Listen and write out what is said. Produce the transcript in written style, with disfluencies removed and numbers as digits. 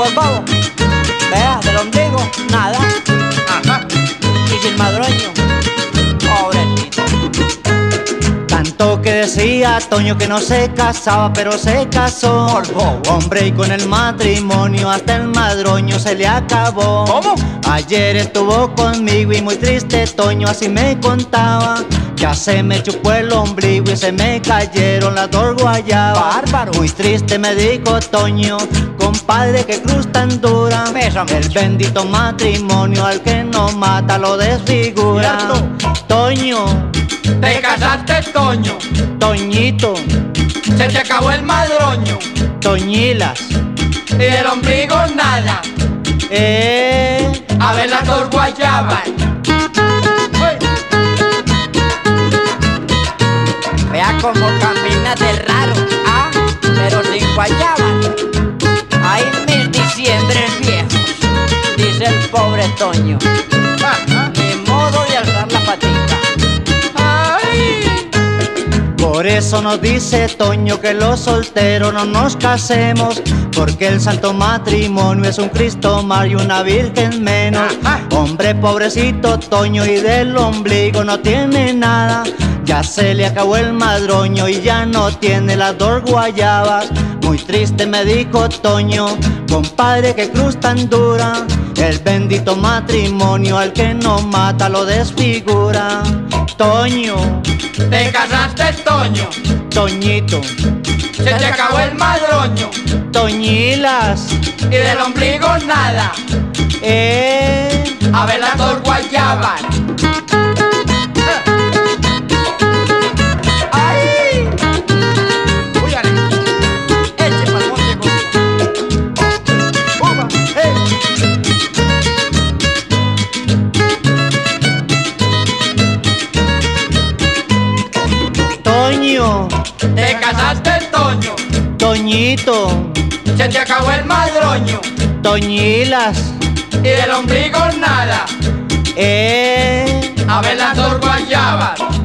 por bobo. Vea, del ombligo, nada. Ajá. Y sin madroño, pobrecito. Tanto que decía Toño que no se casaba, pero se casó. Por bobo. Hombre, y con el matrimonio hasta el madroño se le acabó. ¿Cómo? Ayer estuvo conmigo y muy triste Toño así me contaba. Ya se me chupó el ombligo y se me cayeron las dos guayabas. Bárbaro. Muy triste me dijo Toño, compadre, qué cruz tan dura. Pesa El mucho. bendito matrimonio al que no mata lo desfigura. Cierto. Toño, Te casaste, Toño. Toñito, Se te acabó el madroño. Toñilas, Y del ombligo nada. A ver las dos guayabas. Vea como camina de raro, pero sin guayabas. Hay 1000 diciembres viejos, dice el pobre Toño. Ajá. Ni modo de alzar la patica. Ay. Por eso nos dice Toño que los solteros no nos casemos, porque el santo matrimonio es un Cristo más y una virgen menos. Ajá. Hombre pobrecito Toño y del ombligo no tiene nada. Ya se le acabó el madroño y ya no tiene las dos guayabas. Muy triste me dijo Toño, compadre, qué cruz tan dura. El bendito matrimonio al que no mata lo desfigura. Toño, Te casaste, Toño. Toñito, Se te acabó el madroño. Toñilas, Y del ombligo nada. A ver las dos guayabas. ¡Ay! Úyale. Eche pa'l monte con Uva. Hey. Toño, Te casaste, Toño. Toñito, Se te acabó el madroño. Toñilas, Y del ombligo nada. eh. A ver las dos guayabas.